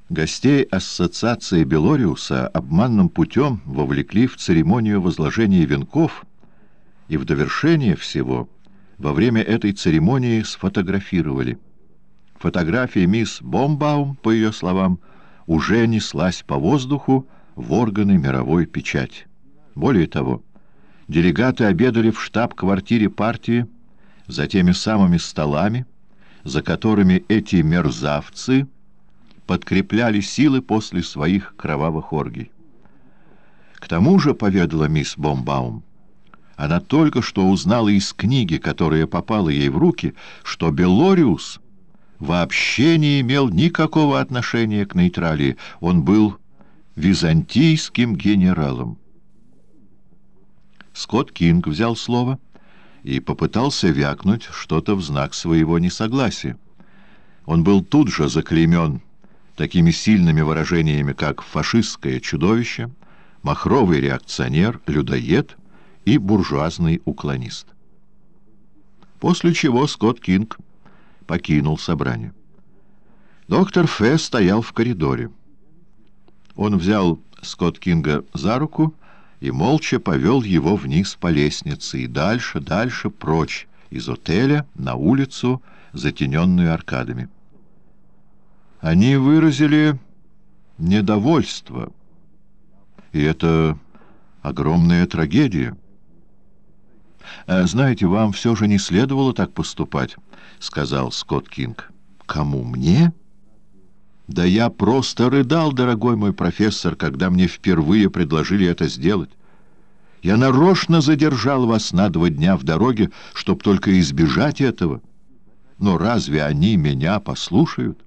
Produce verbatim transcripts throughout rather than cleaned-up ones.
Гостей ассоциации Белориуса обманным путем вовлекли в церемонию возложения венков, и в довершение всего во время этой церемонии сфотографировали. Фотография мисс Бомбаум, по ее словам, уже неслась по воздуху в органы мировой печати. Более того, делегаты обедали в штаб-квартире партии за теми самыми столами, за которыми эти мерзавцы подкрепляли силы после своих кровавых оргий. К тому же, поведала мисс Бомбаум, она только что узнала из книги, которая попала ей в руки, что Белориус вообще не имел никакого отношения к нейтралии, он был византийским генералом. Скотт Кинг взял слово и попытался вякнуть что-то в знак своего несогласия. Он был тут же заклеймен такими сильными выражениями, как «фашистское чудовище», «махровый реакционер», «людоед» и «буржуазный уклонист». После чего Скотт Кинг покинул собрание. Доктор Ф. стоял в коридоре. Он взял Скотт Кинга за руку и молча повел его вниз по лестнице и дальше, дальше, прочь из отеля на улицу, затененную аркадами. Они выразили недовольство, и это огромная трагедия. «Знаете, вам все же не следовало так поступать», — сказал Скотт Кинг. «Кому, мне?» «Да я просто рыдал, дорогой мой профессор, когда мне впервые предложили это сделать. Я нарочно задержал вас на два дня в дороге, чтобы только избежать этого. Но разве они меня послушают?»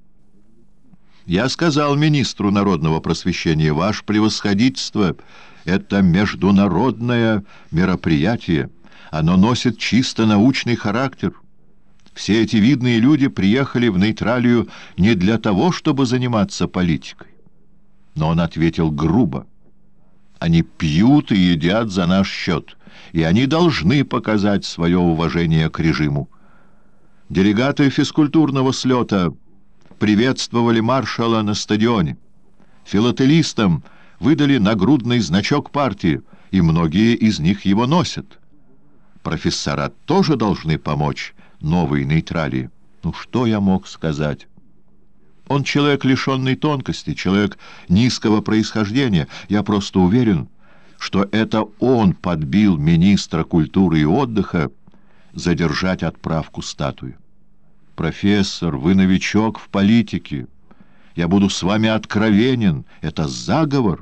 Я сказал министру народного просвещения: «Ваше превосходительство, это международное мероприятие. Оно носит чисто научный характер. Все эти видные люди приехали в нейтралию не для того, чтобы заниматься политикой». Но он ответил грубо: «Они пьют и едят за наш счет, и они должны показать свое уважение к режиму. Делегаты физкультурного слета приветствовали маршала на стадионе. Филателистам выдали нагрудный значок партии, и многие из них его носят. Профессора тоже должны помочь новой нейтралии». Ну, что я мог сказать? Он человек, лишенный тонкости, человек низкого происхождения. Я просто уверен, что это он подбил министра культуры и отдыха задержать отправку статуи. «Профессор, вы новичок в политике. Я буду с вами откровенен. Это заговор».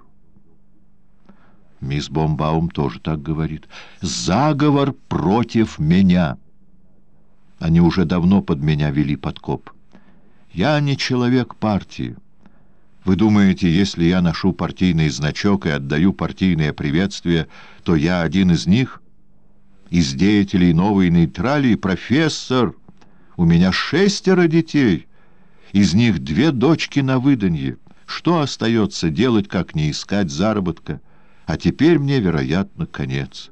Мисс Бомбаум тоже так говорит. «Заговор против меня. Они уже давно под меня вели подкоп. Я не человек партии. Вы думаете, если я ношу партийный значок и отдаю партийное приветствие, то я один из них? Из деятелей новой нейтралии? Профессор, у меня шестеро детей, из них две дочки на выданье. Что остается делать, как не искать заработка? А теперь мне, вероятно, конец».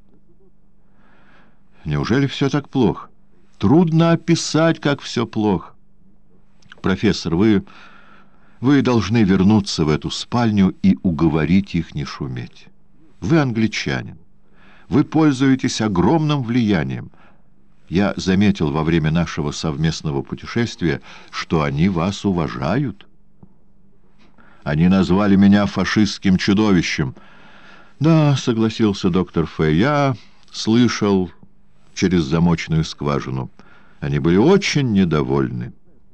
Неужели все так плохо? Трудно описать, как все плохо. Профессор, вы... вы должны вернуться в эту спальню и уговорить их не шуметь. Вы англичанин. Вы пользуетесь огромным влиянием. Я заметил во время нашего совместного путешествия, что они вас уважают. Они назвали меня фашистским чудовищем. Да, согласился доктор Ф. Я слышал через замочную скважину. Они были очень недовольны.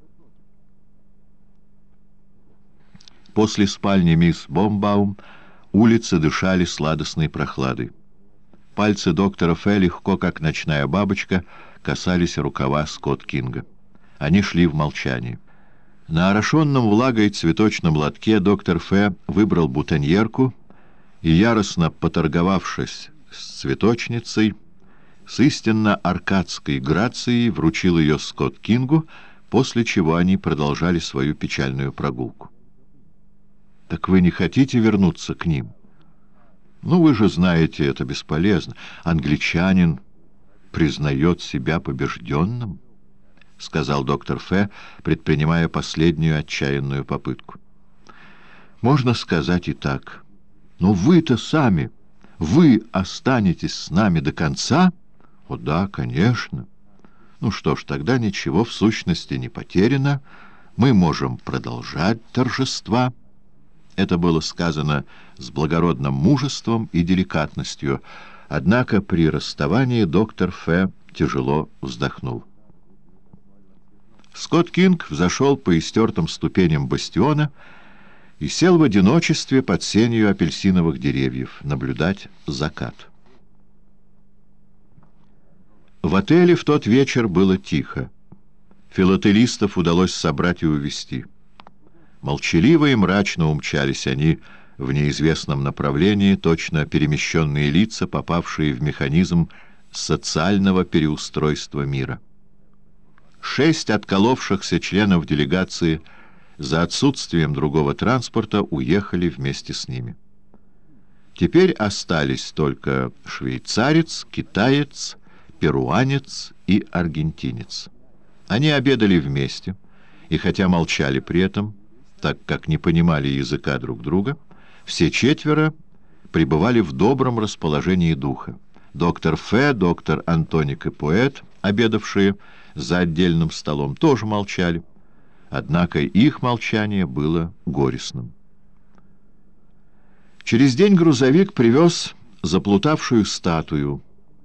После спальни мисс Бомбаум улицы дышали сладостной прохладой. Пальцы доктора Ф. легко, как ночная бабочка, касались рукава Скотт Кинга. Они шли в молчании. На орошенном влагой цветочном лотке доктор Ф. выбрал бутоньерку и, яростно поторговавшись с цветочницей, с истинно аркадской грацией вручил ее Скотт Кингу, после чего они продолжали свою печальную прогулку. «Так вы не хотите вернуться к ним?» «Ну, вы же знаете, это бесполезно. Англичанин признает себя побежденным», — сказал доктор Ф., предпринимая последнюю отчаянную попытку. Можно сказать и так. Но вы-то сами, вы останетесь с нами до конца? О да, конечно. Ну что ж, тогда ничего в сущности не потеряно. Мы можем продолжать торжества. Это было сказано с благородным мужеством и деликатностью, однако при расставании доктор Ф. тяжело вздохнул. Скотт Кинг взошел по истертым ступеням бастиона и сел в одиночестве под сенью апельсиновых деревьев наблюдать закат. В отеле в тот вечер было тихо. Филателистов удалось собрать и увезти. Молчаливо и мрачно умчались они в неизвестном направлении, точно перемещенные лица, попавшие в механизм социального переустройства мира. Шесть отколовшихся членов делегации за отсутствием другого транспорта уехали вместе с ними. Теперь остались только швейцарец, китаец, перуанец и аргентинец. Они обедали вместе, и хотя молчали при этом, так как не понимали языка друг друга, все четверо пребывали в добром расположении духа. Доктор Ф., доктор Антоник и поэт, обедавшие за отдельным столом, тоже молчали. Однако их молчание было горестным. Через день грузовик привез заплутавшую статую,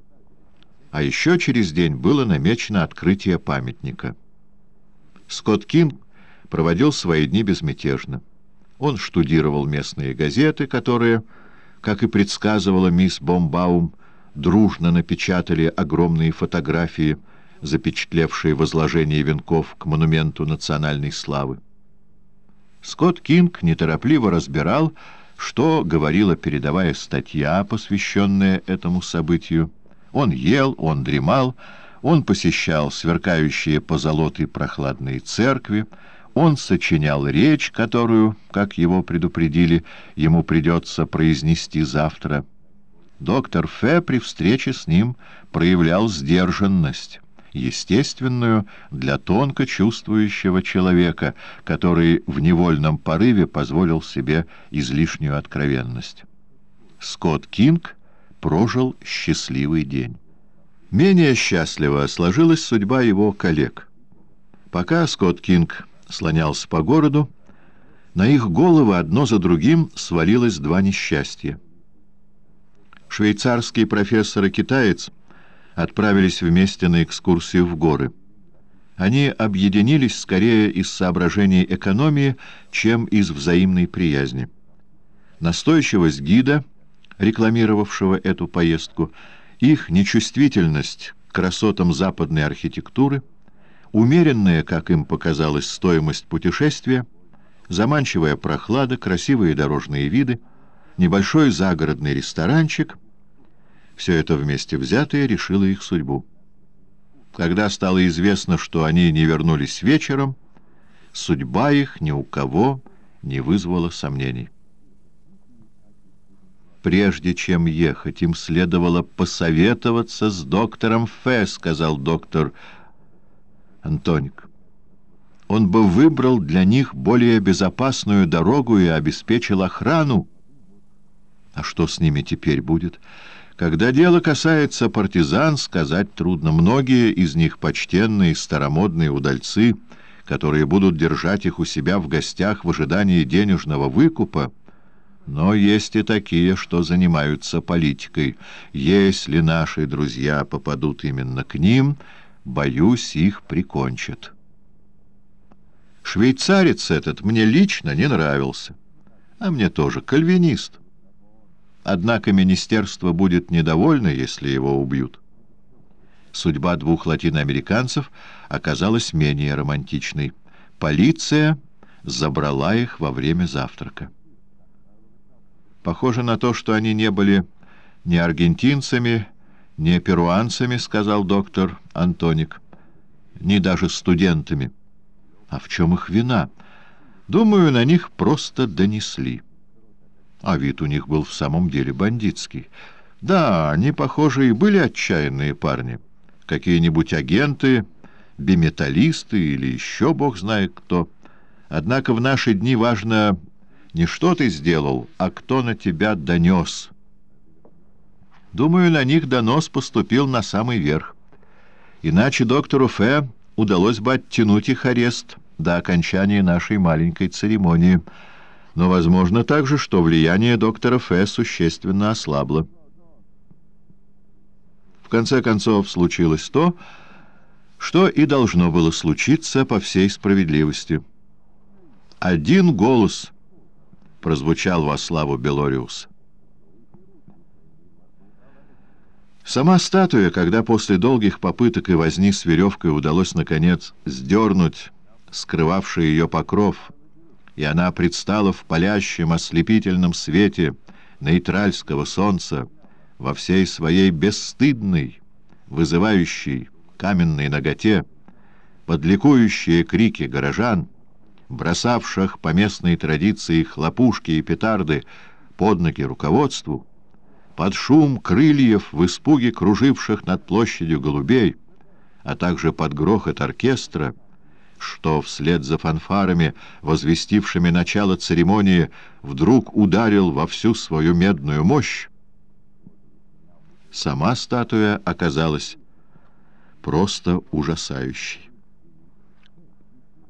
а еще через день было намечено открытие памятника. Скотт Кинг проводил свои дни безмятежно. Он штудировал местные газеты, которые, как и предсказывала мисс Бомбаум, дружно напечатали огромные фотографии, запечатлевшие возложение венков к монументу национальной славы. Скотт Кинг неторопливо разбирал, что говорила передовая статья, посвященная этому событию. Он ел, он дремал, он посещал сверкающие позолотой прохладные церкви, он сочинял речь, которую, как его предупредили, ему придется произнести завтра. Доктор Ф. при встрече с ним проявлял сдержанность, естественную для тонко чувствующего человека, который в невольном порыве позволил себе излишнюю откровенность. Скотт Кинг прожил счастливый день. Менее счастливо сложилась судьба его коллег. Пока Скотт Кинг слонялся по городу, на их головы одно за другим свалилось два несчастья. Швейцарский профессор и китаец отправились вместе на экскурсию в горы. Они объединились скорее из соображений экономии, чем из взаимной приязни. Настойчивость гида, рекламировавшего эту поездку, их нечувствительность к красотам западной архитектуры, умеренная, как им показалось, стоимость путешествия, заманчивая прохлада, красивые дорожные виды, небольшой загородный ресторанчик — все это вместе взятое решило их судьбу. Когда стало известно, что они не вернулись вечером, судьба их ни у кого не вызвала сомнений. «Прежде чем ехать, им следовало посоветоваться с доктором Ф», — сказал доктор Антоник. «Он бы выбрал для них более безопасную дорогу и обеспечил охрану». А что с ними теперь будет? Когда дело касается партизан, сказать трудно. Многие из них почтенные старомодные удальцы, которые будут держать их у себя в гостях в ожидании денежного выкупа. Но есть и такие, что занимаются политикой. Если наши друзья попадут именно к ним, боюсь, их прикончат. Швейцарец этот мне лично не нравился, а мне тоже кальвинист. Однако министерство будет недовольно, если его убьют. Судьба двух латиноамериканцев оказалась менее романтичной. Полиция забрала их во время завтрака. «Похоже на то, что они не были ни аргентинцами, ни перуанцами», — сказал доктор Антоник, — «ни даже студентами». «А в чем их вина? Думаю, на них просто донесли». А вид у них был в самом деле бандитский. Да, они, похоже, и были отчаянные парни. Какие-нибудь агенты, биметаллисты или еще бог знает кто. Однако в наши дни важно Не что ты сделал, а кто на тебя донес. Думаю, на них донос поступил на самый верх. Иначе доктору Фе удалось бы оттянуть их арест до окончания нашей маленькой церемонии. Но возможно также, что влияние доктора Фе существенно ослабло. В конце концов, случилось то, что и должно было случиться по всей справедливости. Один голос прозвучал во славу Белориуса. Сама статуя, когда после долгих попыток и возни с веревкой удалось, наконец, сдернуть скрывавший ее покров, и она предстала в палящем ослепительном свете нейтральского солнца во всей своей бесстыдной, вызывающей каменной наготе, под ликующие крики горожан, бросавших по местной традиции хлопушки и петарды под ноги руководству, под шум крыльев в испуге круживших над площадью голубей, а также под грохот оркестра, что вслед за фанфарами, возвестившими начало церемонии, вдруг ударил во всю свою медную мощь, сама статуя оказалась просто ужасающей.